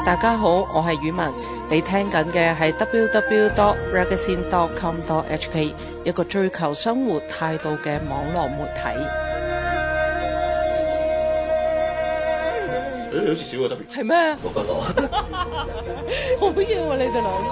大家好，我係宇文，你聽緊嘅係 www.ragazine.com.hk 一個追求生活態度嘅網絡媒體。 好似少個 W。 係咩？ 6個我。 好嘢喎！你哋兩個。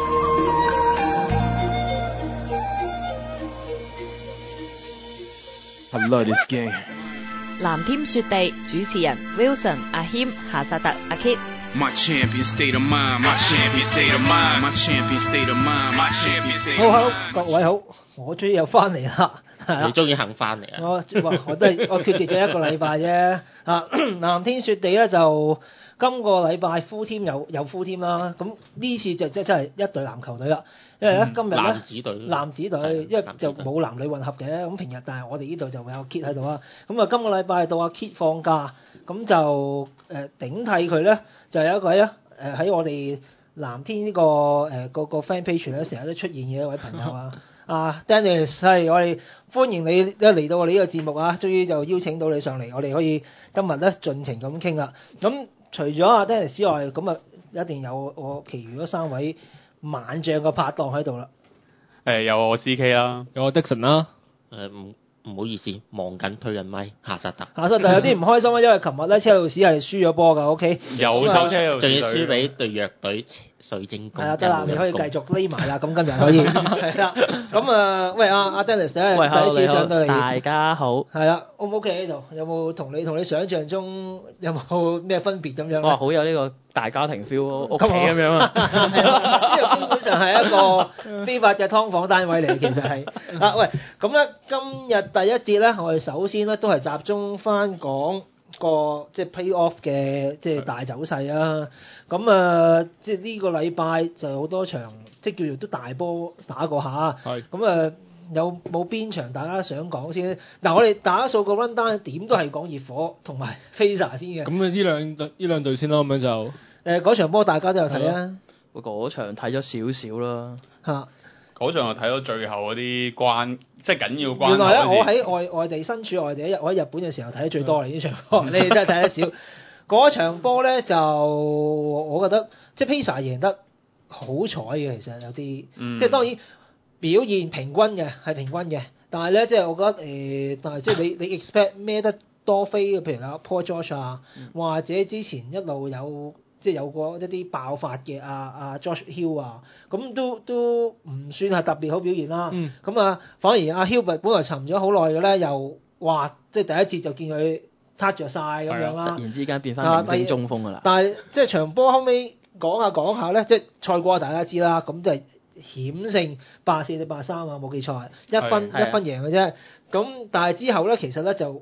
I love this game。 藍天雪地主持人 Wilson、阿謙、夏薩特、阿 Kit。 My champion state of mind, my champion state of mind, my champion state of mind, my champion state of mind。 好，各位好，我終於又翻嚟啦。 你終於肯翻嚟啊！ 我缺席咗一個禮拜啫。藍天雪地咧就今個禮拜 full team 有 full team 啦。咁呢次就真係一隊籃球隊啦。因為咧今日咧男子隊， 因為就冇男女混合嘅。咁平日但係我哋呢度就會有 Kit 喺度啦。咁啊今個禮拜到阿 Kit 放假，咁就頂替佢咧就有一位喺我哋藍天呢個個 fan page 咧成日都出現嘅一位朋友啊。Dennis 係我哋歡迎你嚟到我哋呢個節目啊！終於就邀請到你上嚟，我哋可以今日咧盡情咁傾啦。咁除咗阿 Dennis 之外，咁啊一定有我其餘嗰3位猛將嘅拍檔喺度啦。 有我 CK 啦， 有我 Dixon 啦。 唔好意思，忙緊推緊咪，夏薩特。 夏薩特有啲唔開心啊，因為琴日咧車路士係輸咗波㗎 ，OK。 又抽車路士， 仲要輸俾對弱隊水晶宮。 係啊，得啦，你可以繼續匿埋啦。咁今日可以係啦。咁喂阿 Dennis 咧，第一次上到嚟。 大家好。 係啦 ，O 唔 OK 喺度？有冇同你想象中有冇咩分別咁樣？ 哇，好有呢個大家庭 feel 屋企咁樣啊！ 呢個基本上係一個非法嘅劏房單位嚟，其實係喂，咁咧今日第一節咧，我哋首先咧都係集中翻講個即係 playoff 嘅即係大走勢啊。咁即係呢個禮拜就好多場，即係叫做都大波打過下。係。咁有冇邊場大家想講先？嗱，我哋打數個 run down 點都係講熱火同埋 Pacers 先嘅。 咁呢兩隊先啦，咁樣就嗰場波大家都有睇啊。 嗰場睇咗少少啦。 嚇！ 嗰場我睇到最後嗰啲即係緊要關頭。 原來咧，我喺外地身處外地，我喺日本嘅時候睇得最多啦呢場波，你哋真係睇得少。嗰場波咧就我覺得即係 Pacers 贏得好彩嘅，其實有啲，即係當然。表現平均嘅係平均嘅，但係咧即係我覺得但係即係你 expect 孭得多飛嘅，譬如阿 Paul George 啊，或者之前一路有即係有過一啲爆發嘅阿 Josh Hill 啊，咁都唔算係特別好表現啦。咁反而阿 Hilbert 本來沉咗好耐嘅咧，又話即係第一節就見佢撻着晒咁樣啦， 突然之間變翻明星中鋒㗎啦。 但係即係場波後尾講下咧，即係賽果大家知啦，咁即係。險勝84-83啊，冇記錯，一分贏嘅啫。咁但係之後咧，其實咧就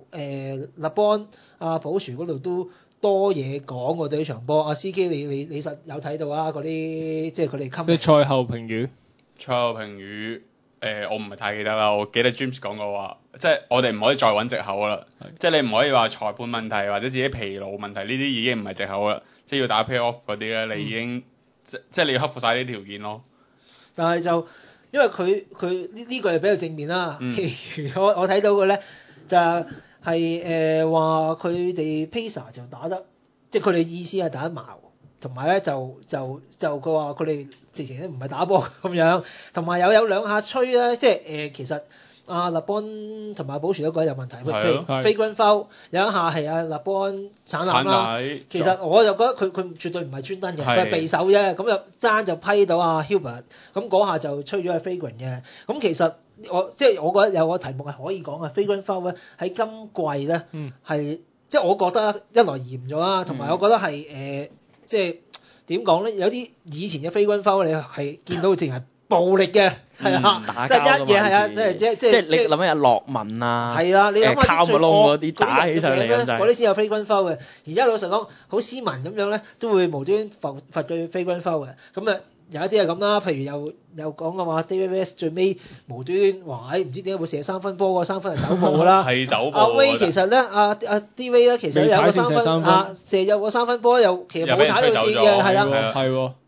LeBron 保殊嗰度都多嘢講喎對呢場波。CK 你實有睇到啊？嗰啲即係佢哋即係賽後評語。 賽後評語我唔係太記得啦。我記得 James 講過話，即係我哋唔可以再揾藉口啦。即係你唔可以話裁判問題或者自己疲勞問題呢啲已經唔係藉口啦。即係要打 playoff 嗰啲咧，你已經即係你要克服晒呢啲條件咯。 但係就因為佢呢個係比較正面啦。其餘我睇到嘅咧就係話佢哋 Pacers 就打得，即係佢哋意思係打得矛，同埋咧就佢話佢哋直情都唔係打波咁樣，同埋有兩下吹咧，即係其實。LeBron 同埋保殊都覺得有問題，譬如 flagrant foul 有一下係LeBron 鏟籃啦，其實我就覺得佢絕對唔係專登嘅，佢係避手啫，咁就爭就批到Hilbert，咁嗰下就吹咗係 flagrant 嘅。咁其實我覺得有個題目係可以講嘅 flagrant foul 咧，喺今季咧係即係我覺得一來嚴咗啦，同埋我覺得係即係點講咧？有啲以前嘅 flagrant foul 你係見到淨係暴力嘅。係啊，即係一嘢係啊，即係你諗下洛文啊， 係啊，你諗下啲最惡嗰啲打起上嚟咁嗰啲先有 flagrant foul 嘅。而家老實講，好斯文咁樣咧，都會無端罰佢 flagrant foul 嘅。咁有一啲係咁啦，譬如又講嘅話 David West 最尾無端話唔知點解會射3分波，個3分係走步㗎啦。 係走步。 阿威其實咧，阿 D-Wade 咧其實有個3分射有個3分波又其實冇踩到線嘅，係啦。 係喎。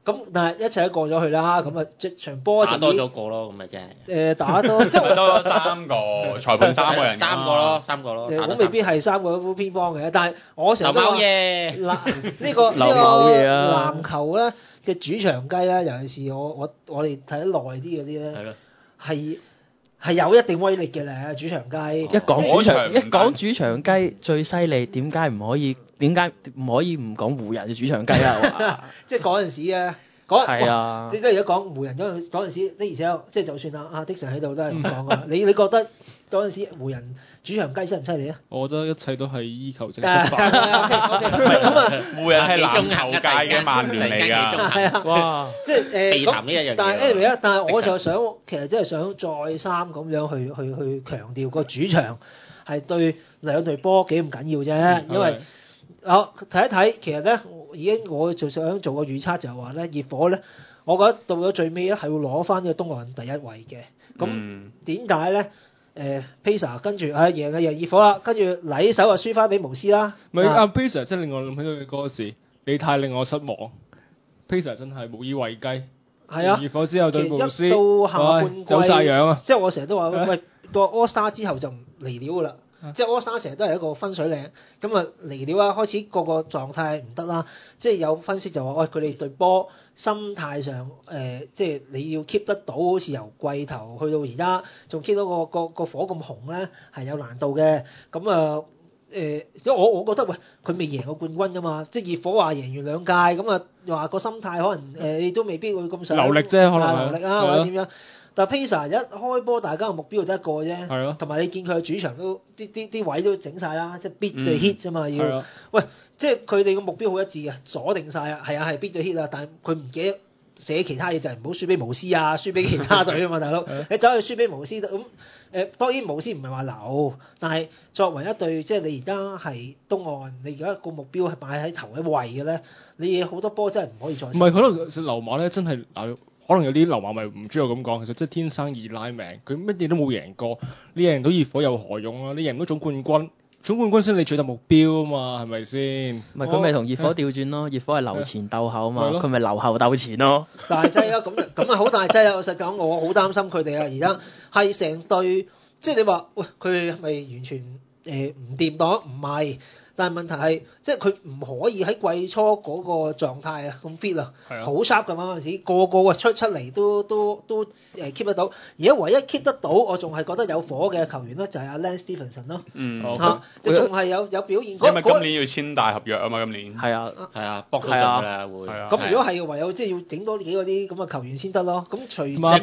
咁但係一切都過咗去啦，咁啊即場波就打多咗個咯，咁咪真係。 打多即係多咗3個裁判3個人， 三個咯。 咁未必係3個都偏方嘅，但係我成日都話劉某嘢呢個劉某嘢啊籃球咧嘅主場雞咧，尤其是我哋睇得耐啲嗰啲咧， 係咯。 係有一定威力嘅咧，主場雞。 一講主場雞最犀利，點解唔可以唔講湖人嘅主場雞啊？ 即係嗰陣時啊， 係啊， 你而家講湖人嗰陣時，的而且確即係就算阿的神喺度都係咁講啊。你覺得嗰陣時湖人主場雞犀唔犀利啊？ 我覺得一切都係依球證出發。 咁啊， 湖人係籃球界嘅曼聯嚟㗎。 係啊， 哇！ 即係避談呢一樣嘢。 但係 anyway 但係我就想，其實真係想再三咁樣去強調個主場係對兩隊波幾咁緊要啫，因為睇一睇，其實咧我就想做個預測就係話咧，熱火咧，我覺得到咗最尾咧係會攞翻呢個東岸第一位嘅。咁點解咧？Pacers 跟住贏嘅贏熱火啦，跟住禮手就輸翻俾巫師啦。 唔係阿 Pacers 真係令我諗起佢嘅歌詞，你太令我失望。Pacers 真係無以為繼。 係啊， 熱火之後對巫師， 到下半季走曬樣啊！ 即係我成日都話喂，到 All Star 之後就唔離料㗎啦。即係 All Star 成日都係一個分水嶺，咁啊離料啊，開始個狀態唔得啦。即係有分析就話，喂佢哋對波心態上即係你要 keep 得到，好似由季頭去到而家，仲 keep 到個火咁紅咧，係有難度嘅。咁啊即係我覺得喂，佢未贏過冠軍㗎嘛，即係熱火話贏完2屆，咁啊話個心態可能都未必會咁想流力啫，可能流力啊或者點樣。但係 Pacers 一開波，大家嘅目標就得一個啫。 係咯。 同埋你見佢嘅主場都啲位都整晒啦，即係 beat 就 hit 啫嘛要。喂，即係佢哋嘅目標好一致嘅，鎖定晒啊，係 beat 就 hit 啊，但係佢唔記得寫其他嘢，就係唔好輸俾巫師啊，輸俾其他隊啊嘛，大佬。你走去輸俾巫師咁當然巫師唔係話流，但係作為一隊即係你而家係東岸，你而家個目標係擺喺頭一位嘅咧，你好多波真係唔可以再。唔係可能流馬咧，真係可能有啲流馬咪唔中意我咁講，其實即係天生易拉命，佢乜嘢都冇贏過，你贏到熱火有何用啊？你贏唔到總冠軍先你最大目標啊嘛，係咪先？ 唔係佢咪同熱火調轉咯，熱火係留前鬥後啊嘛，佢咪留後鬥前咯。 大劑啊，咁啊好大劑啊！老實講，我好擔心佢哋啊，而家係成隊，即係你話喂，佢係咪完全唔掂當？唔係。但係問題係，即係佢唔可以喺季初嗰個狀態啊咁 fit 啊，好 sharp 㗎嘛嗰陣時，個個出嚟都keep 得到。而家唯一 keep 得到，我仲係覺得有火嘅球員咧，就係阿 Lance Stephenson 咯。即係仲係有表現。 因為今年要簽大合約啊嘛，今年。 係啊，搏到盡㗎啦會。 咁如果係唯有即係要整多幾個啲咁嘅球員先得咯。咁除阿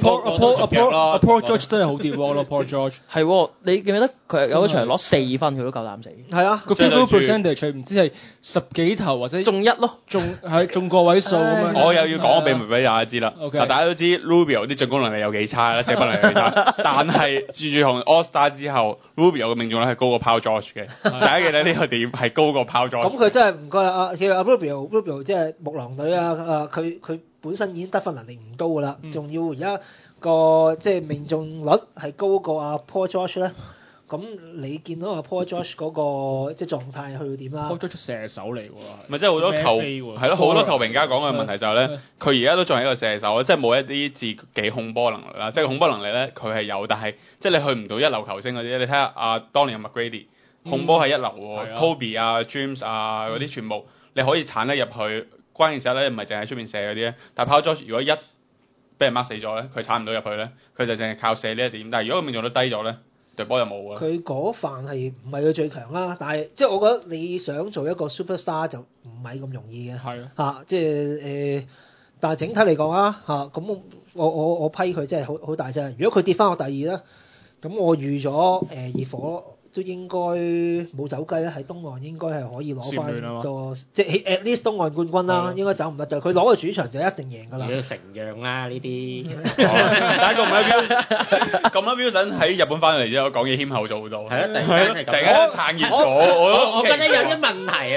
Paul George 真係好掂喎，Paul George。 係喎，你記唔記得佢有一場攞4分佢都夠膽死？ 係啊， 個 percentage 唔知係10幾頭或者中1咯， 中個位數咁樣。 我又要講個秘密俾大家知啦。大家都知 Rubio 啲進攻能力有幾差啦，射分能力有幾差。但係自從 All Star 之後 ，Rubio 嘅命中率係高過 Paul George 嘅。大家記得呢個點係高過 Paul George。 咁佢真係唔該啦，其實阿 Rubio 即係木狼隊啊，佢本身已經得分能力唔高噶啦，仲要而家個即係命中率係高過阿 Paul George 咧。咁你見到阿 Paul George 嗰個即係狀態去到點啦？ Paul George 射手嚟喎， 咪即係好多係咯，好多球評家講嘅問題就係咧，佢而家都仲係一個射手，即係冇一啲自己控波能力啦。即係控波能力咧，佢係有，但係即係你去唔到一流球星嗰啲。你睇下當年嘅 McGrady 控波係一流喎，Kobe 啊、James 啊嗰啲全部你可以鏟得入去。關鍵時候咧唔係淨係出面射嗰啲咧，但係 Paul George 如果一俾人 mark 死咗咧，佢鏟唔到入去咧，佢就淨係靠射呢一點。但係如果佢命中率低咗咧，隊波又冇啊！佢嗰範係唔係佢最強啦？但係即係我覺得你想做一個 superstar 就唔係咁容易嘅。係即係但係整體嚟講啊咁我批佢真係好大劑。如果佢跌翻落第2咧，咁我預咗熱火都應該冇走雞啦，喺東岸應該係可以攞翻個即係 at least 東岸冠軍啦，應該走唔得嘅。佢攞個主場就一定贏㗎啦。 要承讓啦呢啲。第一個唔係咁啦 Wilson 喺日本翻嚟之後講嘢謙厚咗好多。係啊，突然間撐熱火， 我覺得有啲問題。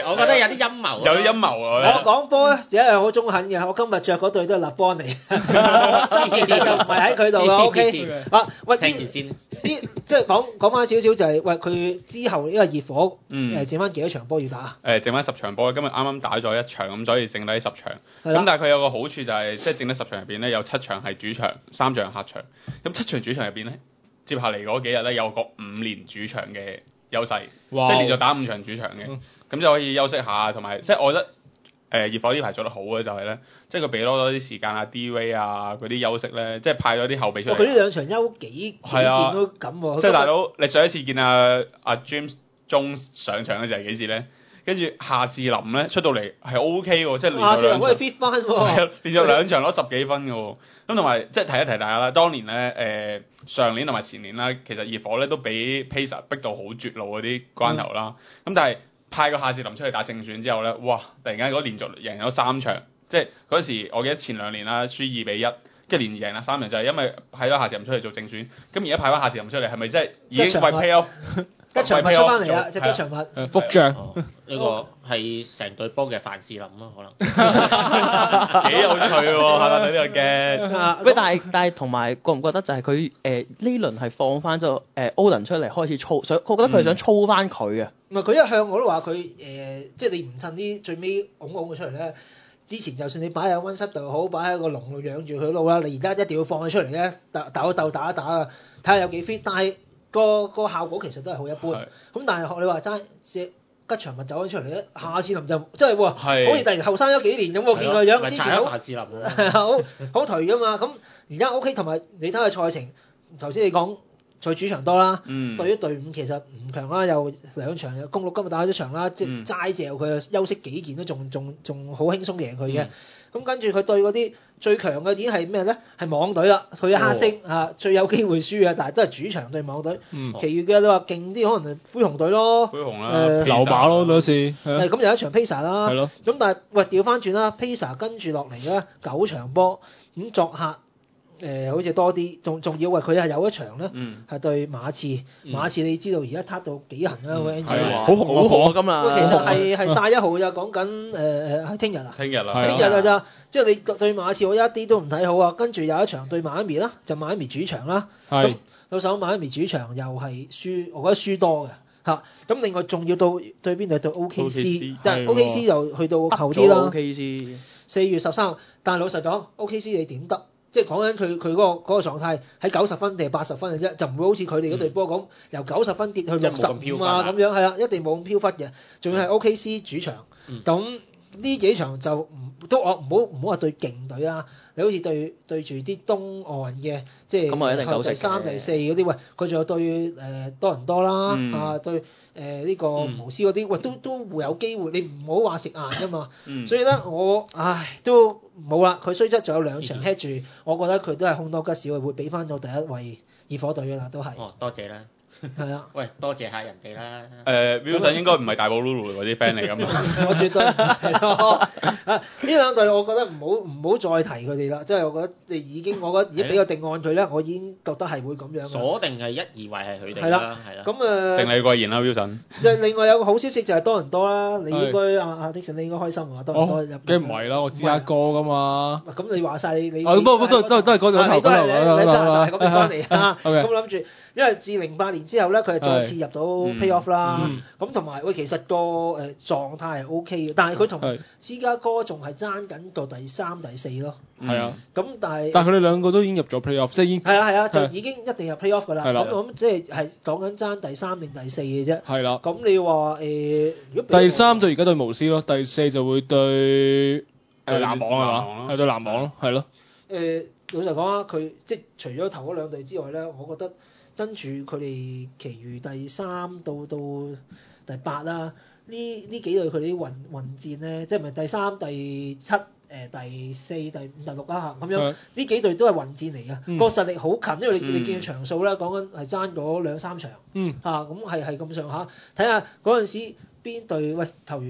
我覺得有啲陰謀。 有啲陰謀我啊！ 講波咧，只係好中肯嘅。我今日着嗰對都係立邦嚟，心其實就唔係喺佢度嘅。OK，啊，喂， 聽住先。 啲即係講翻少少就係喂佢之後呢個熱火剩翻幾多場波要打？ 剩翻10場波，今日啱啱打咗1場，咁所以剩低10場。 係啦咁但係佢有個好處就係，即係剩低10場入邊咧，有7場係主場，3場客場。咁7場主場入邊咧，接下嚟嗰幾日咧有個5連主場嘅優勢，即哇係連續打5場主場嘅，咁就可以休息下，同埋即係我覺得。熱火呢排做得好嘅就係咧，即係佢俾多啲時間啊 D-Way 啊嗰啲休息咧，即係派咗啲後備出嚟。 佢呢兩場休幾件都咁喎。 即係大佬，你上一次見阿 James Jones 上場嘅時候係幾時咧？跟住夏士林咧出到嚟係 OK 喎，即係連續兩場。 夏士林可以 fit 翻喎。 連續兩場攞10幾分嘅喎。咁同埋即係提一提大家啦，當年咧上年同埋前年啦，其實熱火咧都俾 Pacers 逼到好絕路嗰啲關頭啦。咁但係派個夏士林出去打正選之後咧，哇！突然間嗰連續贏咗3場，即係嗰時我記得前2年啦，輸2-1，跟住連贏啦3場，就係因為派咗夏士林出去做正選。咁而家派翻夏士林出嚟，係咪真係已經為 playoff 吉祥物出翻嚟啦？即係吉祥物。 福將呢個係成隊波嘅范士林咯，可能。 幾有趣喎！係咪呢個嘅？ 喂，但係同埋覺唔覺得就係佢呢輪係放翻咗歐倫出嚟開始操，我覺得佢係想操翻佢啊。 唔係佢一向我都話佢即係你唔趁啲最尾拱佢出嚟咧。之前就算你擺喺溫室度好，擺喺個籠度養住佢都好啦。你而家一定要放佢出嚟咧，鬥打一打啊，睇下有幾 fit。但係個效果其實都係好一般。咁但係學你話齋，吉祥物走咗出嚟咧，夏士林就真係喎，好似突然後生咗幾年咁喎，見個樣之前夏士林好頹噶嘛。咁而家 OK，同埋你睇下賽程，頭先你講。在主場多啦，對於隊伍其實唔強啦，有2場，公鹿今日打咗場啦，即係齋嚼佢休息幾件都仲好輕鬆贏佢嘅。咁跟住佢對嗰啲最強嘅已經係咩咧？係網隊啦，佢嘅黑星最有機會輸嘅，但係都係主場對網隊。其餘嘅你話勁啲，可能係灰熊隊咯， 灰熊啦， 溜馬咯嗰次。 咁有一場 Pacers 啦， 係咯。 咁但係喂調翻轉啦 ，Pacers 跟住落嚟咧9場波，咁作客。好似多啲，仲要佢係有一場咧，係對馬刺。馬刺你知道而家撻到幾行啦，個 Angel 好紅咁啊！ 其實係曬1號咋，講緊喺聽日啊。 聽日啊咋，即係你對馬刺我一啲都唔睇好啊。跟住有一場對馬咪啦，就馬咪主場啦。咁到手馬咪主場又係輸，我覺得輸多嘅嚇。咁另外仲要對邊度對 OKC，即係 OKC 又去到後啲啦。 OKC 4月13號，但係老實講 OKC 你點得？即係講緊佢嗰個狀態喺90分定係80分嘅啫，就唔會好似佢哋嗰隊波咁由90分跌去65啊咁樣，係啦，一定冇咁飄忽嘅。仲要係 OKC 主場，咁呢幾場就我唔好話對勁隊啊，你好似對住啲東岸嘅，即係第3、第4嗰啲，喂，佢仲有對多倫多啦，對呢個巫師嗰啲，喂都會有機會，你唔好話食硬㗎嘛。所以咧，我都冇啦。佢雖則仲有2場 head 住，我覺得佢都係凶多吉少，會俾翻到第一位熱火隊㗎啦，都係。 哦，多謝啦。 係啊， 喂，多謝下人哋啦。 Wilson 應該唔係大埔 Lulu 嗰啲 friend 嚟㗎嘛？ 我絕對係咯。呢兩隊我覺得唔好再提佢哋啦，即係我覺得我覺得已經俾個定案佢咧，我已經覺得係會咁樣。 鎖定係1、2位係佢哋啦，係啦。 咁勝利貴言啦 Wilson。 就另外有個好消息就係多倫多啦，你應該Dixon 你應該開心啊，多倫多入。 梗唔係啦，我芝加哥㗎嘛。 咁你話晒你。 不過都係嗰度頭啦。 你加拿大咁翻嚟啊？咁諗住。因為自08年之後咧，佢係再次入到 playoff 啦。咁同埋其實個狀態係 OK 嘅，但係佢同芝加哥仲係爭緊到第3、第4咯。 係啊。 咁但係佢哋兩個都已經入咗 playoff， 即係已經係啊，就已經一定入 playoff 㗎啦。咁我諗即係講緊爭第3定第4嘅啫。係啦。咁你話如果第3就而家對巫師咯，第4就會對籃網係嘛？係對籃網咯，係咯。 老實講啊，佢即係除咗頭嗰2隊之外咧，我覺得。跟住佢哋其餘第3到第8啦，呢幾隊佢哋啲混戰咧，即係咪第3、第7、第4、第5、第6啦咁樣，呢幾隊都係混戰嚟嘅，個實力好近，因為你見場數啦，講緊係爭嗰2-3場，咁係咁上下，睇下嗰陣時邊隊投完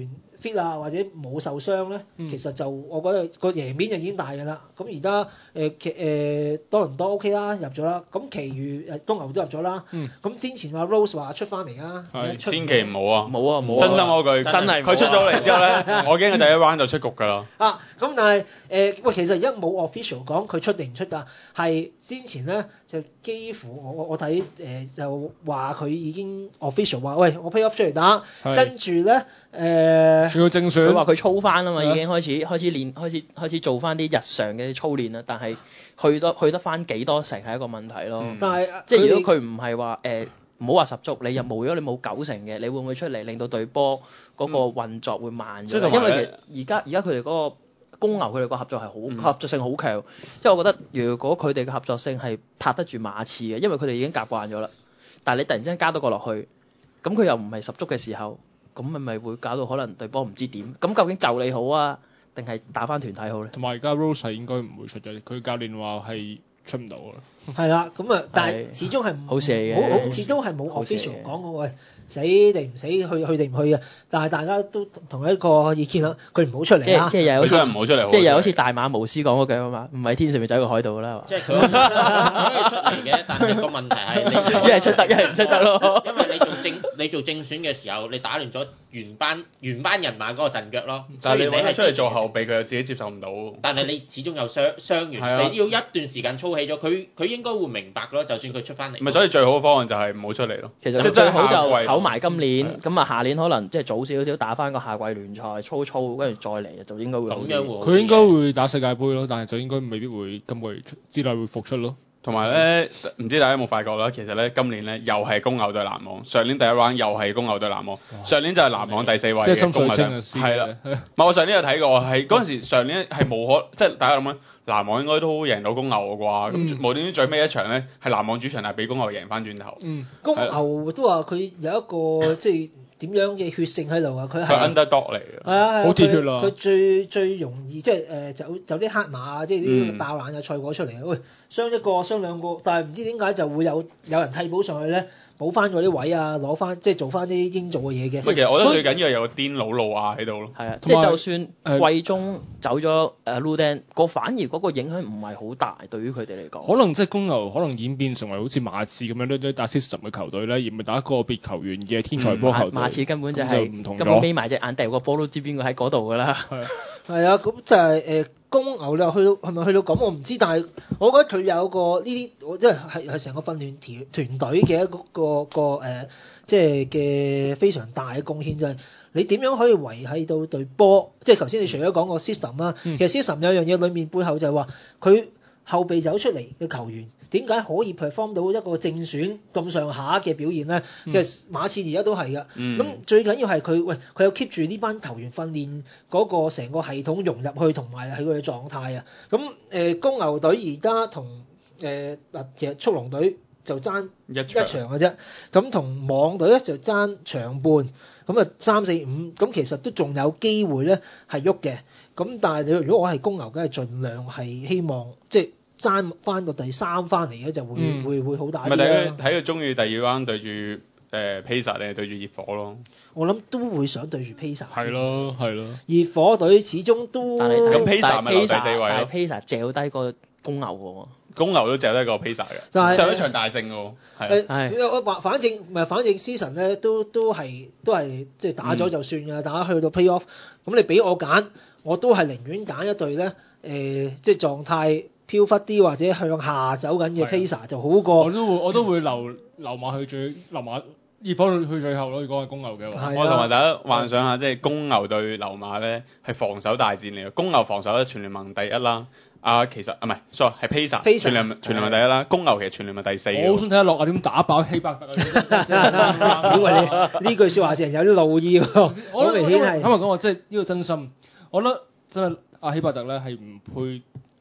fit 啊，或者冇受傷咧，其實就我覺得個贏面就已經大㗎啦。咁而家多倫多 OK 啦，入咗啦。咁其餘公牛都入咗啦。咁之前話 Rose 話出翻嚟啊， 千祈唔好啊！ 冇啊冇啊！ 真心嗰句， 真係佢出咗嚟之後咧，我驚佢第一 round 就出局㗎啦。 咁但係喂，其實而家冇 official 講佢出定唔出㗎，係先前咧就幾乎我睇就話佢已經 official 話，喂我 playoff 出嚟打，跟住咧仲要正選， 佢話佢操翻啊嘛，已經開始練，開始做翻啲日常嘅操練啦。但係去得翻幾多成係一個問題咯。 但係即係如果佢唔係話唔好話十足，你又冇，如果你冇90成嘅，你會唔會出嚟令到隊波嗰個運作會慢咗？因為而家佢哋嗰個公牛佢哋個合作係好合作性好強，即係我覺得如果佢哋嘅合作性係拍得住馬刺嘅，因為佢哋已經習慣咗啦。但係你突然之間加多個落去，咁佢又唔係十足嘅時候，咁咪會搞到可能隊波唔知點。咁究竟就你好啊，定係打翻團體好咧？ 同埋而家 Rose 係應該唔會出嘅，佢教練話係出唔到啦。 係啦，咁啊，但係始終係好事嚟嘅， 始終係冇 official 講過喂死定唔死，去定唔去嘅。但係大家都同一個意見啦，佢唔好出嚟啦。 即係又好似唔好出嚟， 即係又好似大馬巫師講嗰句啊嘛，唔係天上面走個海盜啦。 即係佢可以出嚟嘅，但係個問題係你一係出得，一係唔出得咯。 因為你做正選嘅時候，你打亂咗原班人馬嗰個陣腳咯。 但係你係出嚟做後備，佢又自己接受唔到。 但係你始終有傷員，你要一段時間操起咗，佢應該會明白咯。就算佢出翻嚟， 咪所以最好嘅方案就係唔好出嚟咯。 其實最好就唞埋今年，咁啊下年可能即係早少少打翻個夏季聯賽，操跟住再嚟就應該會好啲。 佢應該會打世界盃咯，但係就應該未必會今個月之內會復出咯。 同埋咧，唔知大家有冇發覺啦？其實咧，今年咧又係公牛對籃網，上年第一 round 又係公牛對籃網，上年就係籃網第4位即係心水嘅公牛清係啦。唔係我上年有睇過，係嗰陣時上年係無可，即係大家諗緊籃網應該都贏到公牛嘅啩，咁無端端最尾一場咧係籃網主場係俾公牛贏翻轉頭。 公牛都話佢有一個即係點樣嘅血性喺度啊！佢係 underdog 嚟嘅， 好鐵血啦。 佢最容易即係走啲黑馬啊，即係啲爆冷嘅賽果出嚟。喂，傷一個傷兩個，但係唔知點解就會有人替補上去咧，補翻嗰啲位啊，攞翻即係做翻啲應做嘅嘢嘅。 其實我覺得最緊要係有個癲佬路亞喺度咯。 係啊，即係就算季中走咗Luden，反而嗰個影響唔係好大，對於佢哋嚟講。 可能即係公牛可能演變成為好似馬刺咁樣都打 system 嘅球隊咧，而唔係打個別球員嘅天才波球隊。 馬刺根本就係唔同咗， 根本眯埋隻眼掉個波都知邊個喺嗰度㗎啦。 係啊，咁就係公牛你話去到係咪去到咁我唔知，但係我覺得佢有個呢啲，即係成個訓練團隊嘅一個即係嘅非常大嘅貢獻，就係你點樣可以維係到隊波？即係頭先你除咗講個 system 啦，其實 system 有樣嘢裡面背後就係話佢後備走出嚟嘅球員點解可以 perform 到一個正選咁上下嘅表現咧？其實馬刺而家都係㗎。咁最緊要係佢有 keep 住呢班球員訓練嗰個成個系統融入去，同埋係佢嘅狀態啊。咁公牛隊而家同其實速龍隊就爭一場嘅啫。咁同網隊咧就爭場半。咁啊3、4、5，咁其實都仲有機會咧係喐嘅。咁但係如果我係公牛，梗係盡量係希望即係爭翻個第3翻嚟嘅，就會好大啲啦。 咪睇佢中意第二 round 對住Pacers 定係對住熱火咯？ 我諗都會想對住 Pacers。係咯。熱火隊始終都咁 Pacers 咪留第4位咯。 但係 Pacers 嚼低個公牛喎。 公牛都嚼低個 Pacers 嘅，上一場大勝喎。係。 反正 season 咧都係即係打咗就算㗎，打去到 playoff， 咁你俾我揀，我都係寧願揀一隊咧即係狀態飄忽啲或者向下走緊嘅 Pacers 就好過。 我都會留馬去熱火去最後咯。如果係公牛嘅話， 我同埋大家幻想下，即係公牛對溜馬咧係防守大戰嚟嘅。公牛防守咧全聯盟第一啦。其實唔係 sorry 係 Pacers 全聯盟第一啦。公牛其實全聯盟第4。 我好想睇下洛亞點打爆希伯特啊！ 因為呢句説話成有啲怒意喎，好明顯係。 咁講話即係呢個真心，我覺得真係阿希伯特咧係唔配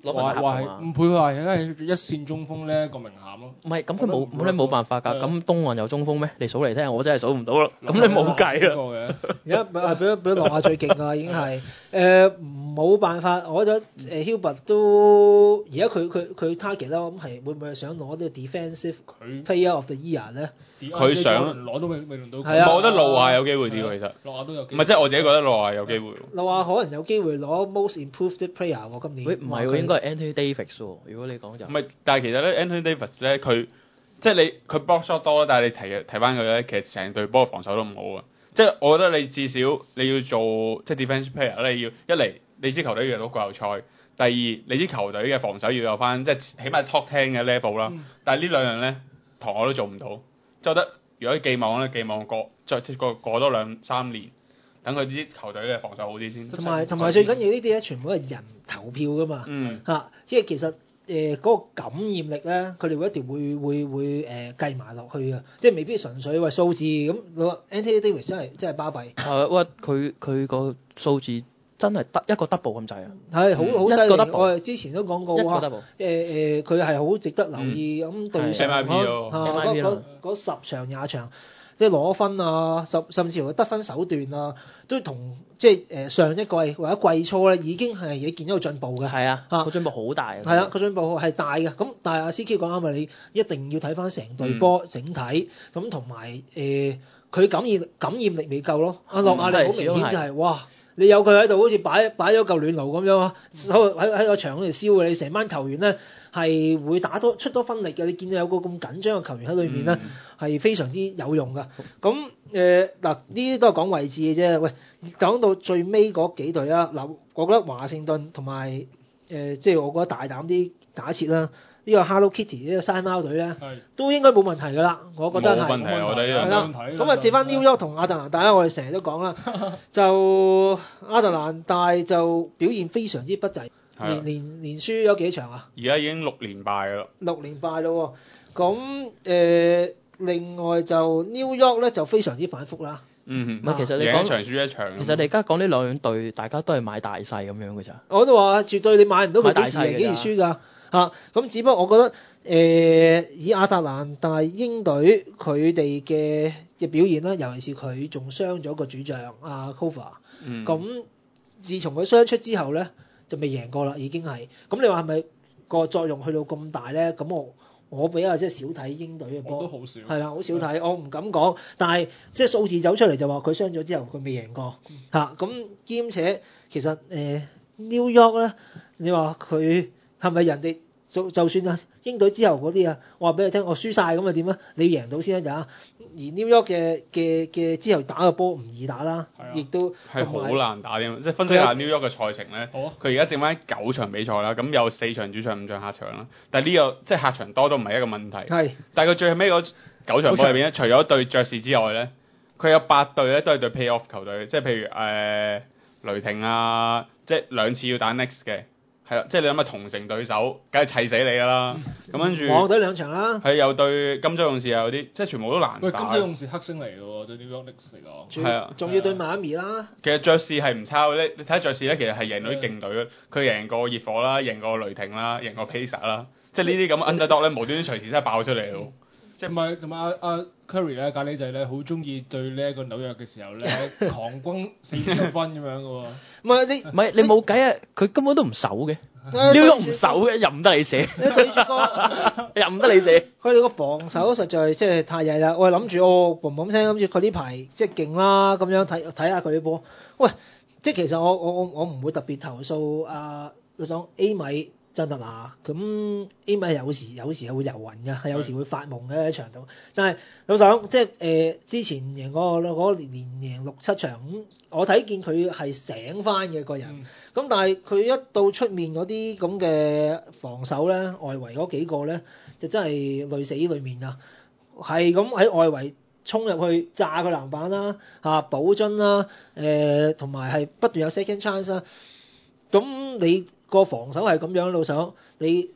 攞份大合同啊。 唔配話係一線中鋒咧個名銜咯。 唔係咁佢冇咁你冇辦法㗎。咁東岸有中鋒咩？你數嚟聽，我真係數唔到咯。咁你冇計啦。 而家俾諾亞最勁㗎，已經係冇辦法。我覺得Hilbert 都而家佢 target 啦，咁係會唔會係想攞呢個 defensive player of the year 咧？ 佢想攞都未輪到佢。 係啊， 我覺得諾亞有機會啲喎，其實。 諾亞都有機會。 唔係即係我自己覺得諾亞有機會。 諾亞可能有機會攞 most improved player 喎，今年。 喂，唔係喎，應該係 Anthony Davis 喎。如果你講就。 唔係，但係其實咧 Anthony Davis 咧佢即係佢 box shot 多，但係你睇翻佢咧，其實成隊波防守都唔好啊。即係我覺得你至少你要做即係 defensive player 咧，要一嚟你支球隊要到季後賽，第二你支球隊嘅防守要有翻即係起碼 top 10嘅 level 啦。但係呢兩樣咧，同我都做唔到。即係覺得如果寄望過多2-3年，等佢支球隊嘅防守好啲先。同埋最緊要呢啲咧，全部係人投票噶嘛。即係其實嗰個感染力咧，佢哋會一定會計埋落去嘅，即係未必純粹話數字咁。Anthony Davis 真係巴閉。 佢個數字真係得一個 double 咁滯啊！ 係好犀利。 一個 double 我哋之前都講過一個 double。 佢係好值得留意咁對上嗰10場20場。即係攞分啊，甚至乎得分手段啊，都同即係上一季或者季初咧已經係見到進步嘅。 係啊，個進步好大嘅。 係啊，個進步係大嘅。咁但係阿 CK 講啱啊，你一定要睇翻成隊波整體，咁同埋佢感染力未夠咯。阿諾亞利好明顯就係哇！你有佢喺度，好似擺咗嚿暖爐咁樣啊，喺個場嗰度燒嘅。你成班球員咧係會出多分力嘅。你見到有個咁緊張嘅球員喺裏面咧，係非常之有用㗎。咁嗱，呢啲都係講位置嘅啫。喂，講到最尾嗰幾隊啊，嗱，我覺得華盛頓同埋即係我覺得大膽啲假設啦。呢個 Hello Kitty 呢個山貓隊咧，都應該冇問題㗎啦，我覺得係。 冇問題，我覺得係啦。咁啊，接翻 New York 同亞特蘭大啦，我哋成日都講啦，就亞特蘭大就表現非常之不濟，連輸咗幾場啊？ 而家已經6連敗啦。 6連敗咯喎，咁另外就 New York 咧就非常之反覆啦。 唔係，其實你講贏一場輸一場。 其實你而家講呢兩隊，大家都係買大細咁樣嘅咋。 我都話絕對你買唔到佢幾時贏幾時輸㗎。咁只不過我覺得以亞特蘭大鷹隊佢哋嘅表現啦，尤其是佢仲傷咗個主將阿 Kova，咁自從佢傷出之後咧，就未贏過啦，已經係。咁你話係咪個作用去到咁大咧？咁我比較即係少睇鷹隊嘅波， 我都好少。係啦，好少睇，我唔敢講。但係即係數字走出嚟就話佢傷咗之後佢未贏過咁兼且其實New York 咧，你話佢係咪人哋就算啊鷹隊之後嗰啲啊，我話俾你聽，我輸晒咁啊點啊？你贏到先得㗎。而 New York 嘅之後打個波唔易打啦，亦都係好難打添。即係分析下 New York 嘅賽程咧，佢而家剩翻9場比賽啦，咁有4場主場5場客場啦。但係呢個即係客場多都唔係一個問題。係。但係佢最後尾嗰9場波入邊咧，除咗對爵士之外咧，佢有8隊咧都係對 playoff 球隊，即係譬如雷霆啊，即係2次要打 Knicks 嘅。係啦，即係你諗下同城對手，梗係砌死你㗎啦。咁跟住， 我隊2場啦。 係又對金州勇士啊嗰啲，即係全部都難打。 喂，金州勇士黑星嚟嘅喎，對 New York Knicks 嚟講。 係啊，仲要對邁阿密啦。 其實爵士係唔差嘅，你睇下爵士咧，其實係贏到啲勁隊嘅。佢贏過熱火啦，贏過雷霆啦，贏過 Pacers 啦，即係呢啲咁 underdog 咧，無端端隨時真係爆出嚟咯。 即係同埋阿 Curry 咧，咖喱仔咧，好中意對呢一個紐約嘅時候咧，狂轟40分咁樣嘅喎。 唔係你冇計啊！佢根本都唔守嘅，New York 唔守嘅，任得你射。 你對住個任得你射。 佢哋個防守實在即係太曳啦！我係諗住嘣嘣聲，諗住佢呢排即係勁啦，咁樣睇下佢啲波。喂，即係其實我唔會特別投訴嗰種 A 米。真得啦，咁 A 米有時係會遊魂嘅，係有時會發夢嘅喺場度。但係老實講，即係之前贏嗰連贏6-7場，我睇見佢係醒翻嘅個人。咁但係佢一到出面嗰啲咁嘅防守咧，外圍嗰幾個咧就真係累死裏面㗎，係咁喺外圍衝入去炸個籃板啦，保津啦，同埋係不斷有 second chance 啦。咁你個防守係咁樣，老實講，你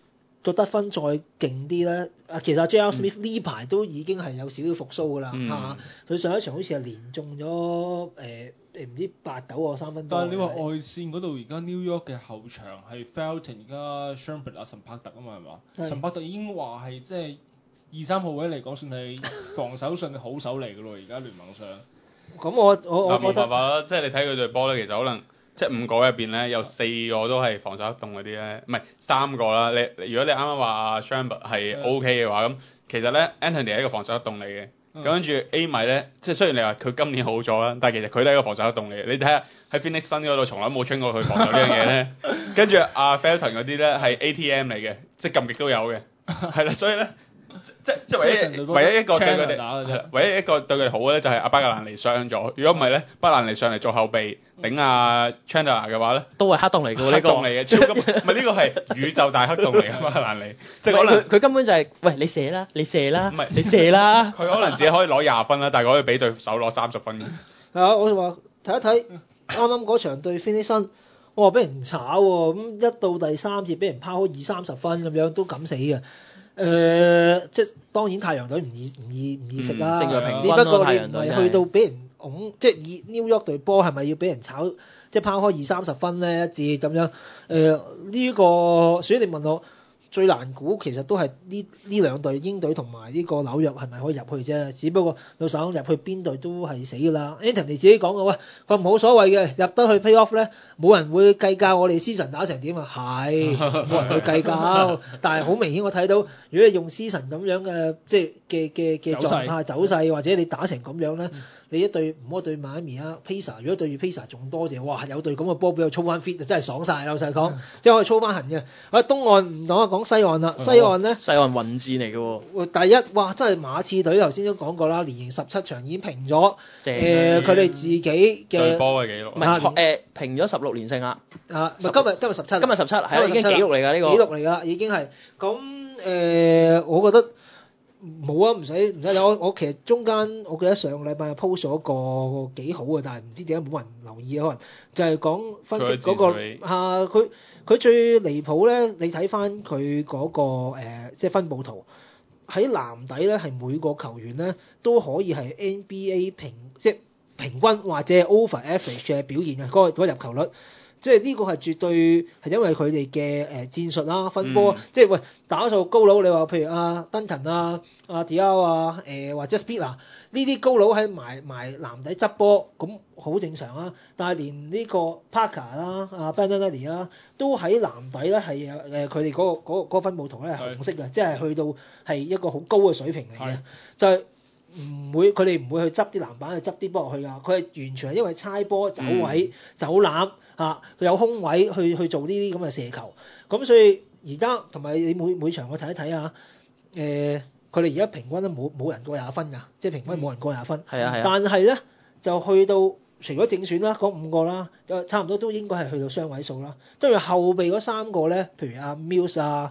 個得分再勁啲咧，其實 J.R. Smith 呢排都已經係有少少復甦㗎啦嚇。佢上一場好似係連中咗唔知8-9個三分波。 但係你話外線嗰度而家 New York 嘅後場係 Felton 而家 Shumpert 神柏特啊嘛係嘛？神柏特已經話係即係2-3號位嚟講算係防守上嘅好手嚟㗎咯，而家聯盟上。 咁我冇辦法啦，即係你睇佢隊波咧，其實可能。即係5個入邊咧，有4個都係防守得動嗰啲咧，唔係3個啦。你如果你啱啱話 Shumpert 係 OK 嘅話，咁其實咧 Anthony 係一個防守得動嚟嘅。咁跟住 A 米咧，即係雖然你話佢今年好咗啦，但係其實佢都係一個防守得動嚟嘅。你睇下喺 Phoenix Sun 嗰度從來冇穿過佢防守呢樣嘢咧。跟住阿 Felton 嗰啲咧係 ATM 嚟嘅，即係撳極都有嘅。係啦，所以咧。即係唯一一個對佢哋唯一一個對佢哋好嘅咧，就係阿巴格蘭尼傷咗。如果唔係咧，巴格蘭尼上嚟做後備頂阿 Chandler 嘅話咧， 都係黑洞嚟嘅喎，呢個黑洞嚟嘅，超級唔係呢個係宇宙大黑洞嚟嘅巴格蘭尼，即係可能佢根本就係喂你射啦，你射啦，唔係你射啦， 佢可能自己可以攞20分啦，但係佢可以俾對手攞30分嘅。 係啊，我就話睇一睇啱啱嗰場對 Phoenix Sun，我話俾人炒喎，咁一到第3節俾人拋開20-30分咁樣都敢死嘅。即係當然太陽隊唔易食啦，只不過你唔係去到俾人拱，即係以 New York 隊波係咪要俾人炒，即係拋開20-30分咧一節咁樣？呢個所以你問我最難估其實都係呢兩隊鷹隊同埋呢個紐約係咪可以入去啫？只不過老實講入去邊隊都係死㗎啦。Anthony 自己講嘅喂，佢冇所謂嘅，入得去 playoff 咧，冇人會計較我哋 season 打成點啊，係冇人去計較。但係好明顯我睇到，如果你用 season 咁樣嘅即係嘅狀態走勢，或者你打成咁樣咧。你一對唔好對邁阿密啊 Pacers 如果對住 Pacers 仲多謝，哇有對咁嘅波俾我操翻 fit 就真係爽晒，老實講，即係可以操翻痕嘅。東岸唔講啊，講西岸啦。西岸咧， 西岸混戰嚟嘅喎。 第一，哇真係馬刺隊頭先都講過啦，連贏17場已經平咗佢哋自己嘅對波嘅紀錄。 唔係平咗16連勝啦。 啊，今日17。今日 17係啦，已經紀錄嚟㗎呢個。 紀錄嚟㗎，已經係咁我覺得。冇啊，唔使我其實中間我記得上個禮拜 post 咗個幾好嘅，但係唔知點解冇人留意，可能就係講分析嗰個佢最離譜咧，你睇翻佢嗰個即係分佈圖喺籃底咧，係每個球員咧都可以係 NBA 即係平均或者 over average 嘅表現嘅嗰個入球率。即係呢個係絕對係因為佢哋嘅戰術啦、分波，即係喂打數高佬，你話譬如阿 Duncan 啊、阿 Diallo 啊、或者 Spiller 呢啲高佬喺埋籃底執波，咁好正常啊。但係連呢個 Parker 啦、阿 Belinelli 啦，都喺籃底咧係佢哋嗰個分佈圖咧係紅色嘅，即係去到係一個好高嘅水平嚟嘅，就係。佢哋唔會去執啲籃板去執啲波落去㗎，佢係完全係因為猜波走位、走籃佢有空位去做呢啲咁嘅射球，咁所以而家同埋你每場我睇一睇啊，佢哋而家平均都冇人過20分㗎，即係平均冇人過20分。 係啊。 但係咧就去到除咗正選啦，嗰5個啦，就差唔多都應該係去到雙位數啦。跟住後備嗰3個咧，譬如阿 Mills 阿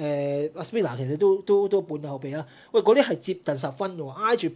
Spiller 其實都半後備啦。喂，嗰啲係接近10分喎，挨住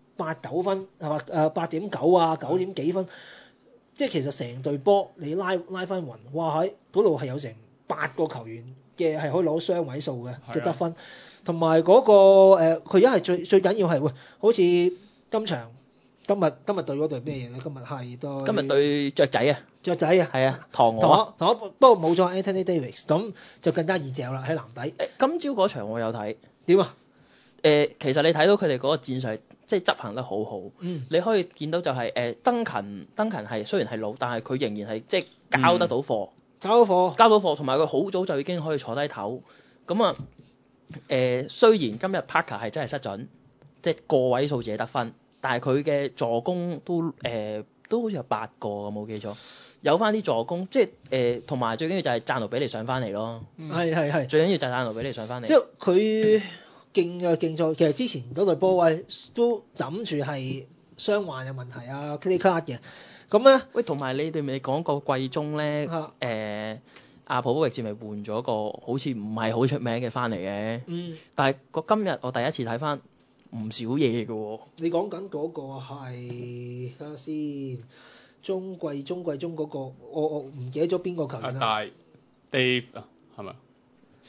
8-9分係嘛？8.9啊，9點幾分，即係其實成隊波你拉翻勻，哇喺嗰度係有成8個球員嘅係可以攞雙位數嘅得分，同埋嗰個佢而家係最緊要係喂，好似今日對嗰隊咩嘢咧？今日對雀仔啊！ 雀仔啊， 係啊，唐鵝不過冇咗 Anthony Davis， 咁就更加易嚼啦喺籃底。 今朝嗰場我有睇點啊？ 其實你睇到佢哋嗰個戰術即係執行得好好。你可以見到就係Duncan係雖然係老，但係佢仍然係即係交得到貨，交到貨，同埋佢好早就已經可以坐低唞。咁啊雖然今日 Parker 係真係失準，即係個位數自己得分。但係佢嘅助攻都好似有8個，冇記錯，有翻啲助攻，即係同埋最緊要就係贊奴比利上翻嚟咯。 係最緊要就係贊奴比利上翻嚟。 即係佢勁在，其實之前嗰隊波位都枕住係傷患嘅問題啊 Clay Clark 嘅。咁咧， 喂，同埋你哋咪講過季中咧，阿普波域治咪換咗個好似唔係好出名嘅翻嚟嘅。但係今日我第一次睇翻。唔少嘢嘅喎，你講緊嗰個係睇下先，中季中嗰個，我唔記得咗邊個球員啦。 Dave 啊，係咪？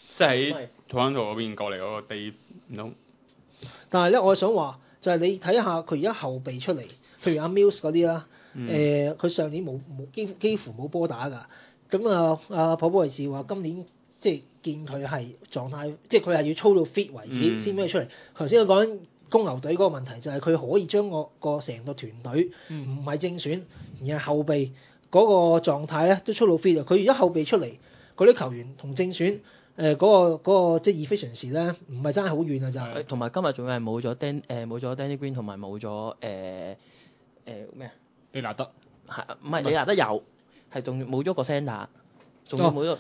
即係喺土倫圖嗰邊過嚟嗰個地唔通？ 但係咧，我想話就係你睇下佢而家後備出嚟，譬如阿 Mills 嗰啲啦，佢上年冇幾乎冇波打㗎。咁阿普波維士話今年即係見佢係狀態，即係佢係要操到 fit 為止先咩出嚟。頭先我講緊公牛隊嗰個問題就係佢可以將個成個團隊唔係正選，而係後備嗰個狀態咧都操到 fit 啊！佢而家後備出嚟嗰啲球員同正選嗰個即係 efficiency 咧，唔係爭好遠啊！就係同埋今日仲係冇咗Danny Green 同埋冇咗咩啊？ 利拿德係唔係利拿德有？係仲冇咗個 centre， 仲有冇咗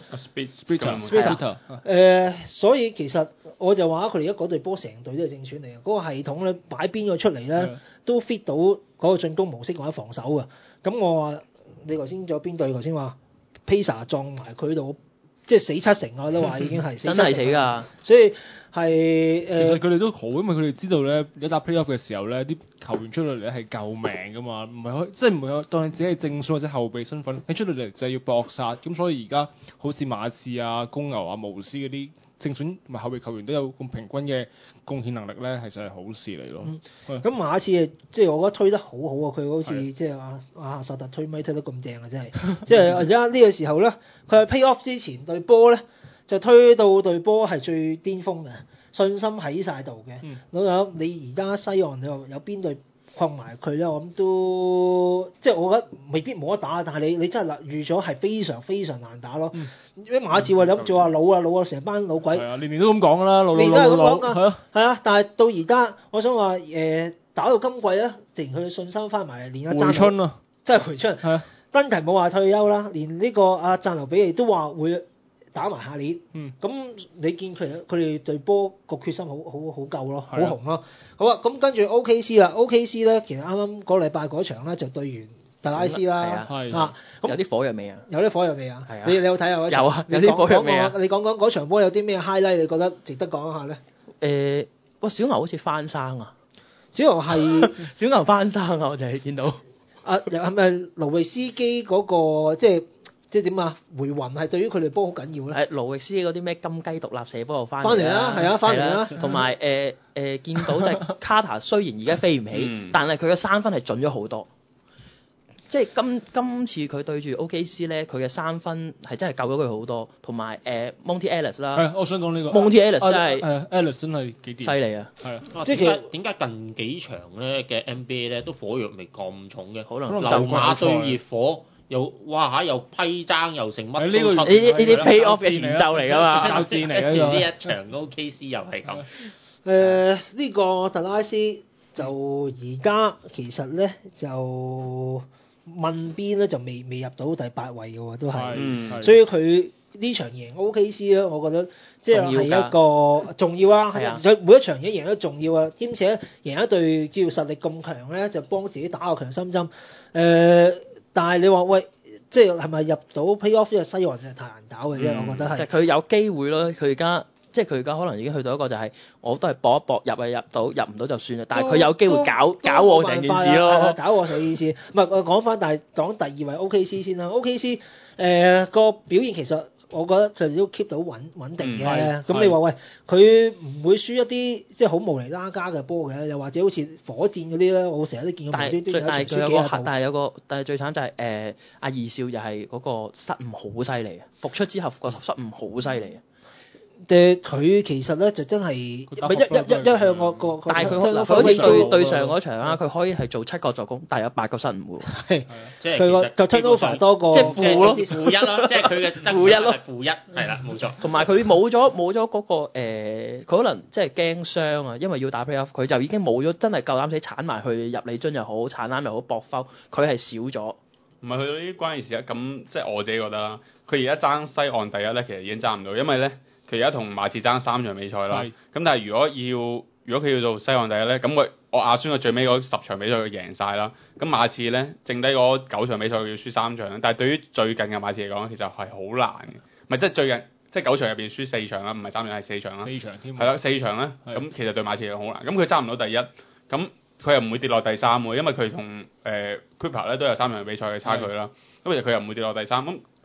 Splitter 所以其實我就話佢哋而家嗰隊波成隊都係正選嚟嘅，嗰個系統咧擺邊個出嚟咧都 fit 到嗰個進攻模式或者防守嘅。咁我話你頭先仲有邊隊？頭先話 Pacers 撞埋佢度，即係死七成我都話已經係真係死㗎。 所以係其實佢哋都好，因為佢哋知道咧，一打 playoff 嘅時候咧，啲球員出到嚟咧係救命噶嘛，唔係即係唔係當你自己係正選或者後備身份，你出到嚟就係要搏殺。咁所以而家好似馬刺啊、公牛啊、巫師嗰啲正選同埋後備球員都有咁平均嘅貢獻能力咧，其實係好事嚟咯。 咁馬刺即係我覺得推得好好啊！佢好似即係阿薩特推咪推得咁正啊！真係，即係而家呢個時候咧，佢係 play off 之前對波咧。就推到隊波係最巔峰嘅，信心喺晒度嘅。老友，你而家西岸有邊隊困埋佢咧？我諗都即係我覺得未必冇得打，但係你真係預咗係非常非常難打咯。因為馬刺話諗住話老啊，成班老鬼。 係啊，年年都咁講㗎啦，老。 年都係咁講㗎。係啊，但係到而家，我想話打到今季咧，自然佢嘅信心翻埋，連阿回春啊，真係回春。係啊，登提冇話退休啦，連呢個阿贊留比利都話會打埋下年，咁你見佢哋隊波個決心好夠咯，好紅咯。好啊，咁跟住 OKC 啦 ，OKC 咧其實啱啱嗰個禮拜嗰場咧就對完特拉斯啦， 咁有啲火藥味啊， 有啲火藥味啊， 係啊， 你有睇下嗰場？ 有啊，有啲火藥味啊。 你講嗰場波有啲咩 highlight？你覺得值得講一下咧？ 小牛好似翻生啊！ 小牛係小牛翻生啊！我就係見到係咪盧維斯基嗰個即係點啊？回魂係對於佢哋波好緊要咧。 盧維斯基嗰啲咩金雞獨立射波又翻嚟啦，係啊，翻嚟啦。 同埋見到就係卡塔雖然而家飛唔起，但係佢嘅三分係準咗好多。即係今次佢對住 OKC 咧，佢嘅三分係真係救咗佢好多。同埋Monty Ellis 啦， 我想講呢個 Monty Ellis 真係 Ellis 真係幾犀利啊！ 係啊，點解近幾場咧嘅 NBA 咧都火藥味咁重嘅？可能溜馬對熱火。又批爭又成乜都出，呢啲 play-off 嘅前奏嚟㗎嘛， 交戰嚟㗎呢一場 OKC 又係咁。 呢個特拉斯就而家其實咧就問邊咧就未入到第8位嘅喎，都係，所以佢呢場贏 OKC 咧，我覺得即係一個重要啊！每一場嘢贏都重要啊，兼且贏一隊只要實力咁強咧，就幫自己打個強心針。但係你話喂，即係咪入到 playoff 呢個西岸真係太難搞嘅啫？我覺得係。 佢有機會咯，佢而家可能已經去到一個就係、我都係搏一搏入啊，入到入唔到就算啦。但係佢有機會搞我成件事咯， 搞我成件事。唔係我講翻，但係講第二位 OKC 先啦。OKC 個表現其實我覺得佢哋都 keep 到穩定嘅。咁你話喂，佢唔會輸一啲即係好無厘啦家嘅波嘅，又或者好似火箭嗰啲咧，我成日都見過無端端有一場輸幾下度。 但係最慘就係阿二少又係嗰個失誤好犀利啊！復出之後個失誤好犀利啊！ 佢其實咧就真係一向個， 但係佢好似對上嗰場啊，佢可以係做7個助攻，但係有8個失誤喎。 係，即係佢個 turnover 多過， 即係負咯， 負一咯，即係佢嘅負一咯，負一係啦，冇錯。 同埋佢冇咗嗰個佢可能即係驚傷啊，因為要打 playoff，佢就已經冇咗真係夠膽死鏟埋去入你樽又好，鏟籃又好搏 foul，佢係少咗。 唔係去到呢啲關鍵時刻，咁即係我自己覺得啦。佢而家爭西岸第一咧，其實已經爭唔到，因為咧。佢而家同馬刺爭3場比賽啦，咁但係如果佢要做西岸第一咧，咁我亞宣佢最尾嗰10場比賽佢贏晒啦，咁馬刺咧剩低嗰9場比賽佢要輸3場，但係對於最近嘅馬刺嚟講，其實係好難嘅，咪即係最近即係9場入邊輸4場啦，唔係3場係4場啦，4場添，係啦4場咧，咁其實對馬刺嚟講好難，咁佢爭唔到第一，咁佢又唔會跌落第3喎，因為佢同Clippers 咧都有3場比賽嘅差距啦，咁其實佢又唔會跌落第3，咁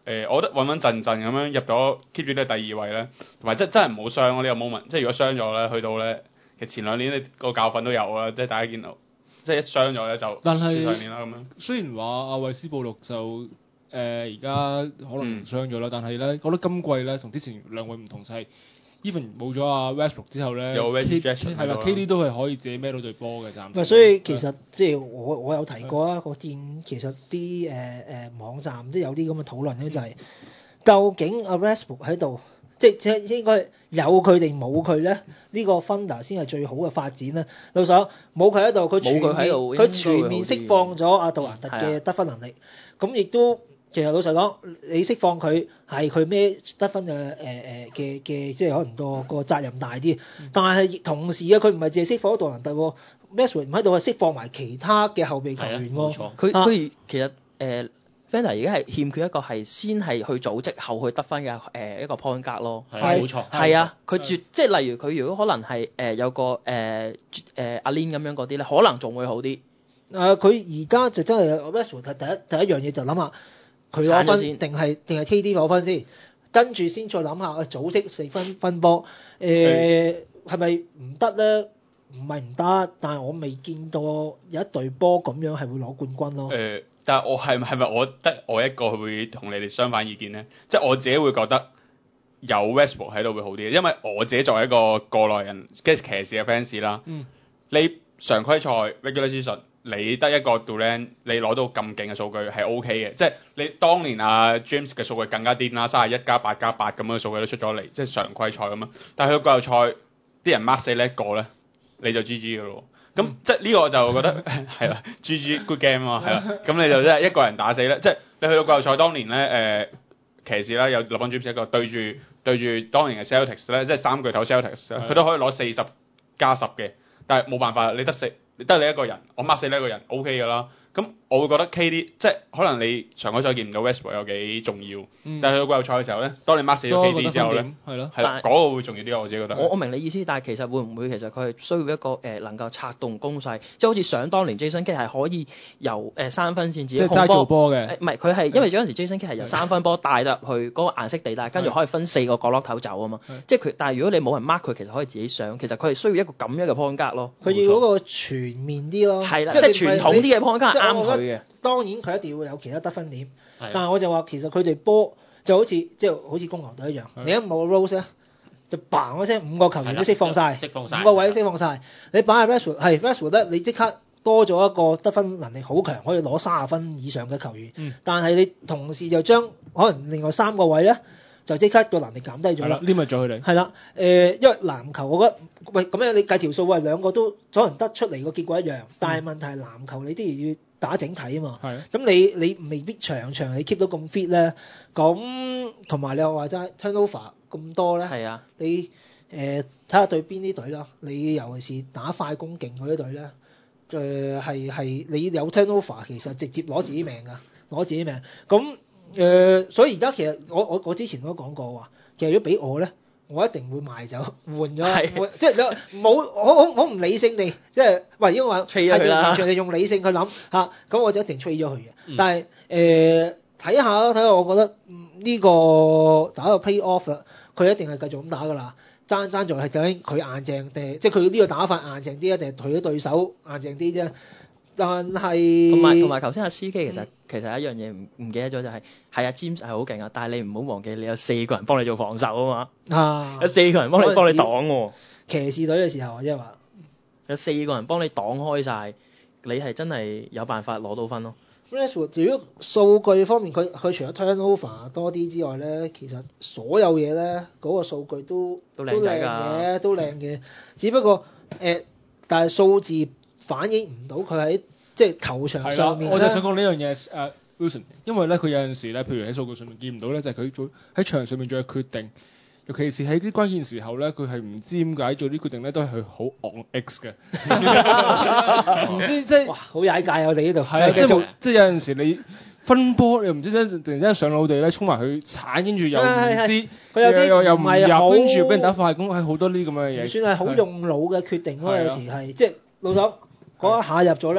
我覺得穩穩陣陣咁樣入咗 keep 住呢個第2位咧，同埋真係唔好傷咯呢個 moment。即係如果傷咗咧，去到咧其實前2年個教訓都有啊，即係大家見到，即係一傷咗咧就但係上年啦咁樣。 雖然話阿韋斯布魯就而家可能傷咗啦，但係咧，我覺得今季咧同之前2位唔同就係 even 冇咗阿 Westbrook 之後咧， 有 K 係啦 KD 都係可以自己孭到隊波嘅暫時。 所以其實即係我有提過啊，我見其實啲網站都有啲咁嘅討論咧，就係究竟阿 Westbrook 喺度，即係應該有佢定冇佢咧？呢個 Thunder 先係最好嘅發展啦。老實講，冇佢喺度，佢全面釋放咗阿杜蘭特嘅得分能力，咁亦都。其實老實講，你釋放佢係佢咩得分嘅，即係可能個責任大啲。但係同時佢唔係淨係釋放杜蘭特喎 ，Westbrook 唔喺度係釋放埋其他嘅後備球員喎。 佢其實Thunder 而家係欠缺一個係先係去組織後去得分嘅一個 point guard 咯。 係冇錯。 係啊，佢即係例如佢如果可能係有個阿 Lin 咁樣嗰啲咧，可能仲會好啲。 佢而家就真係 Westbrook 第一樣嘢就諗下。佢攞分定係 KD 攞分先，跟住先再諗下組織4分波，係咪唔得咧？唔係唔得，但係我未見到有一隊波咁樣係會攞冠軍咯。 但係我係咪我得我一個會同你哋相反意見咧？即係我自己會覺得有 Westbrook 喺度會好啲，因為我自己作為一個過來人，即係騎士嘅 fans 啦。你常規賽 regular season。你得一個 Durant，你攞到咁勁嘅數據係 OK 嘅，即係你當年James 嘅數據更加癲啦，31+8+8咁樣嘅數據都出咗嚟，即係常規賽咁樣。但係去到季後賽，啲人 mark 死你一個咧，你就 GG 嘅咯。咁即係呢個我就覺得係啦，GG good game 啊，係啦。咁你就真係一個人打死咧，即係你去到季後賽當年咧，騎士啦有LeBron James 一個對住當年嘅 Celtics 咧，即係3巨頭 Celtics，佢都可以攞40+10嘅，但係冇辦法，你得你一個人，我 mark 死你一個人 OK 㗎啦。咁我會覺得 KD 即係可能你常規賽見唔到 Westbrook 有幾重要，但係去到季後賽嘅時候咧，當你 mark 死咗 KD 之後咧，係咯，嗰個會重要啲啊！我自己覺得。 我明你意思，但係其實會唔會其實佢係需要一個能夠策動攻勢，即係好似想當年 Jason Kidd 係可以由3分線自己控波， 做波嘅。 唔係佢係因為嗰陣時 Jason Kidd 係由3分波帶入去嗰個顏色地帶，跟住可以分4個角落頭走啊嘛。即係佢，但係如果你冇人 mark 佢，其實可以自己上。其實佢係需要一個咁樣嘅 point guard 咯。 佢要嗰個全面啲咯。係啦， 即係傳統啲嘅 point guard 啱佢嘅。 當然佢一定要有其他得分點，但係我就話其實佢哋波就好似公牛隊一樣，你一冇 Rose 咧就嘭一聲5個球員都釋放晒，5個位都釋放晒。你擺喺 Westbrook 咧，你即刻多咗一個得分能力好強，可以攞30分以上嘅球員。但係你同時就將可能另外3個位咧就即刻個能力減低咗啦。 呢咪咗佢哋。 係啦，因為籃球我覺得喂咁樣你計條數2個都可能得出嚟個結果一樣，但係問題係籃球你都要打整體啊嘛，咁你未必場你 keep 到咁 fit 咧，咁同埋你又話齋 turnover 咁多咧，你睇下對邊啲隊啦，你尤其是打快攻勁嗰啲隊咧，係你有 turnover 其實直接攞自己命㗎，攞自己命，咁所以而家其實我之前都講過話，其實如果俾我咧。我一定會賣走換咗，即係你冇好唔理性地，即係喂，因為話係完全係用理性去諗嚇，咁我就一定 trade 咗佢嘅。但係睇下，我覺得呢個打到 play off 啦，佢一定係繼續咁打㗎啦。爭在係究竟佢硬淨定係即係佢呢個打法硬淨啲啊，定係佢啲對手硬淨啲啫？但係同埋頭先阿司機其實一樣嘢唔記得咗就係阿 James 係好勁啊，但係你唔好忘記你有4個人幫你做防守啊嘛，有4個人幫你擋喎。騎士隊嘅時候即係話有4個人幫你擋開晒，你係真係有辦法攞到分咯。 Westbrook 如果數據方面佢除咗 turnover 多啲之外咧，其實所有嘢咧嗰個數據都靚嘅，都靚嘅。只不過但係數字反映唔到佢喺即係球場上面。 我就想講呢樣嘢Wilson， 因為咧佢有陣時咧，譬如喺數據上面見唔到咧，就係佢做喺場上面做嘅決定，尤其是喺啲關鍵時候咧，佢係唔知點解做啲決定咧，都係佢好 on X 嘅，唔知即係哇好踩界啊！我哋呢度係啊，即係有陣時你分波又唔知突然間上腦地咧衝埋去鏟，跟住又唔知佢有啲又唔入，跟住俾人打快攻， 係好多呢咁嘅嘢。 算係好用腦嘅決定咯，有時係即係老手嗰一下入咗咧，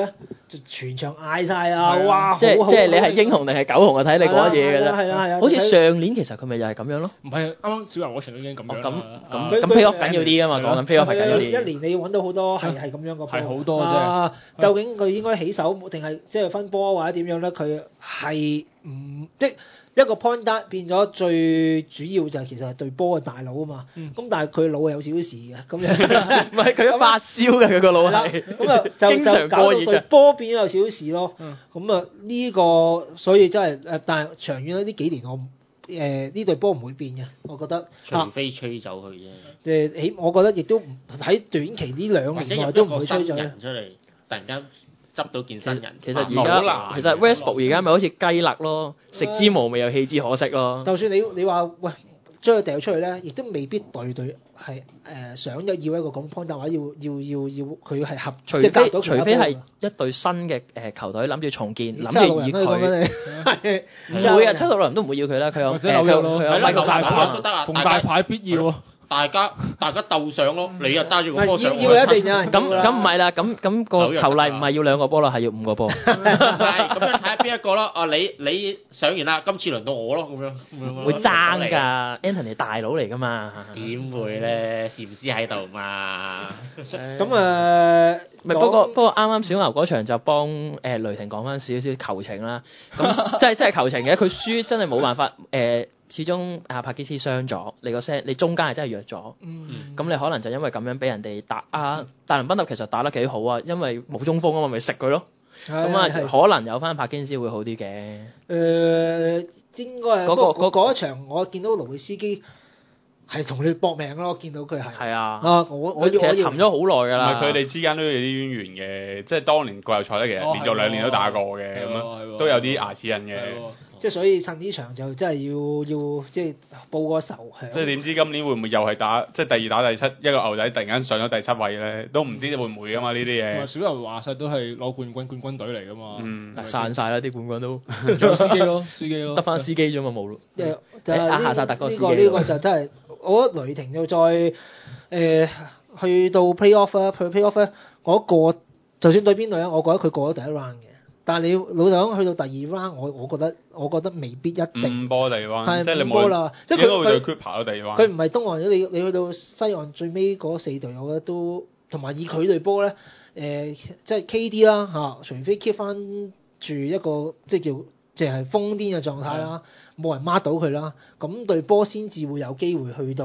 就全場嗌晒啊！哇， 即好係你係英雄定係狗熊啊？睇你嗰嘢㗎啫。 係啊， 好似上年其實佢咪又係咁樣咯。 唔係啱啱小牛嗰場都已經咁樣啦。 咁 play off 緊要啲啊嘛，講緊 play off 係緊要啲。 一年你要揾到好多係咁樣個波。 係好多啫。 究竟佢應該起手定係即係分波或者點樣咧？佢係唔即一個 point guard 變咗最主要就係其實係對波嘅大佬啊嘛。咁但係佢腦係有少少事嘅咁樣。 唔係佢發燒嘅佢個腦係。 咁啊就搞到對波變咗有少少事咯。咁啊呢個所以真係但係長遠咧呢幾年我呢隊波唔會變嘅，我覺得。 除非吹走佢啫。我覺得亦都喺短期呢2年內都唔會吹走。 人出嚟，突然間執到件新人。 其實而家Westbrook 而家咪好似雞肋咯，食之無味又棄之可惜咯。 就算你話喂將佢掉出去咧，亦都未必隊係想要一個咁 point，但話要佢係合， 除非係一隊新嘅球隊諗住重建，諗住以佢，唔會啊，76人都唔會要佢啦，佢有米球大牌都得啊， 同大牌必要啊。 大家鬥上咯，你又揸住個波上， 要一定有人咁唔係啦，咁個球例唔係要2個波啦，係要5個波。 係咁樣睇下邊一個咯。你上完啦，今次輪到我咯，咁樣會爭㗎 ，Anthony 大佬嚟㗎嘛。 點會咧？禪師喺度嘛。 咁咪不過啱啱小牛嗰場就幫雷霆講翻少少求情啦。咁真係求情嘅，佢輸真係冇辦法始終帕基斯傷咗，你中間係真係弱咗，咁你可能就因為咁樣俾人哋打大林賓特其實打得幾好啊，因為冇中鋒啊嘛，咪食佢咯，咁可能有翻帕基斯會好啲嘅。 應該係嗰一場我見到盧比斯基係同你搏命咯，見到佢係。係啊。我其實沉咗好耐㗎啦。 唔係佢哋之間都有啲淵源嘅，即係當年季後賽咧，其實連續2年都打過嘅，咁樣都有啲牙齒印嘅。 即係所以趁呢場就真係要即係報個仇。 即係點知今年會唔會又係打即係第2打第7，一個牛仔突然間上咗第7位咧，都唔知會唔會㗎嘛呢啲嘢。 小牛話晒都係攞冠軍隊嚟㗎嘛。 散晒啦啲冠軍都， 仲有司機咯， 得翻司機啫嘛冇咯。夏薩特個司機。 呢個就真係，我覺得雷霆就再去到 playoff 啦 ，playoff 咧嗰個就算對邊隊啊，我覺得佢過咗第1 round 嘅。但係你老實講，去到第2 round，我覺得未必一定。 5波第2 round，即係你冇啦。即係佢對 Clipper 第2 round。 佢唔係東岸，你去到西岸最尾嗰4隊，我覺得都同埋以佢隊波咧，即係 KD 啦嚇，除非 keep 翻住一個即係叫即係瘋癲嘅狀態啦，冇人 mark 到佢啦，咁隊波先至會有機會去到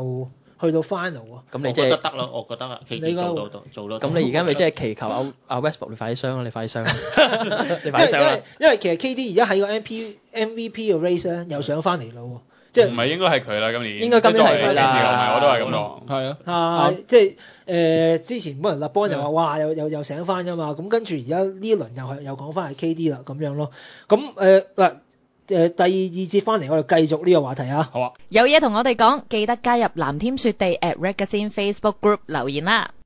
final 啊！ 咁你即係得咯，我覺得啊，KD 做到。 咁你而家咪即係祈求阿 Westbrook 你快啲傷啦，你快啲傷啦，你快啲傷啦！ 因為其實 KD 而家喺個 MVP 嘅 race 咧又上翻嚟咯，即係唔係應該係佢啦今年？ 應該今年係佢啦，我都係咁講。 係啊， 即係之前冇人立邦又話哇又醒翻㗎嘛，咁跟住而家呢一輪又講翻係 KD 啦咁樣咯，咁嗱。第2節翻嚟，我哋繼續呢個話題啊！ 好啊， 有嘢同我哋講，記得加入藍天雪地@Ragazine Facebook Group 留言啦！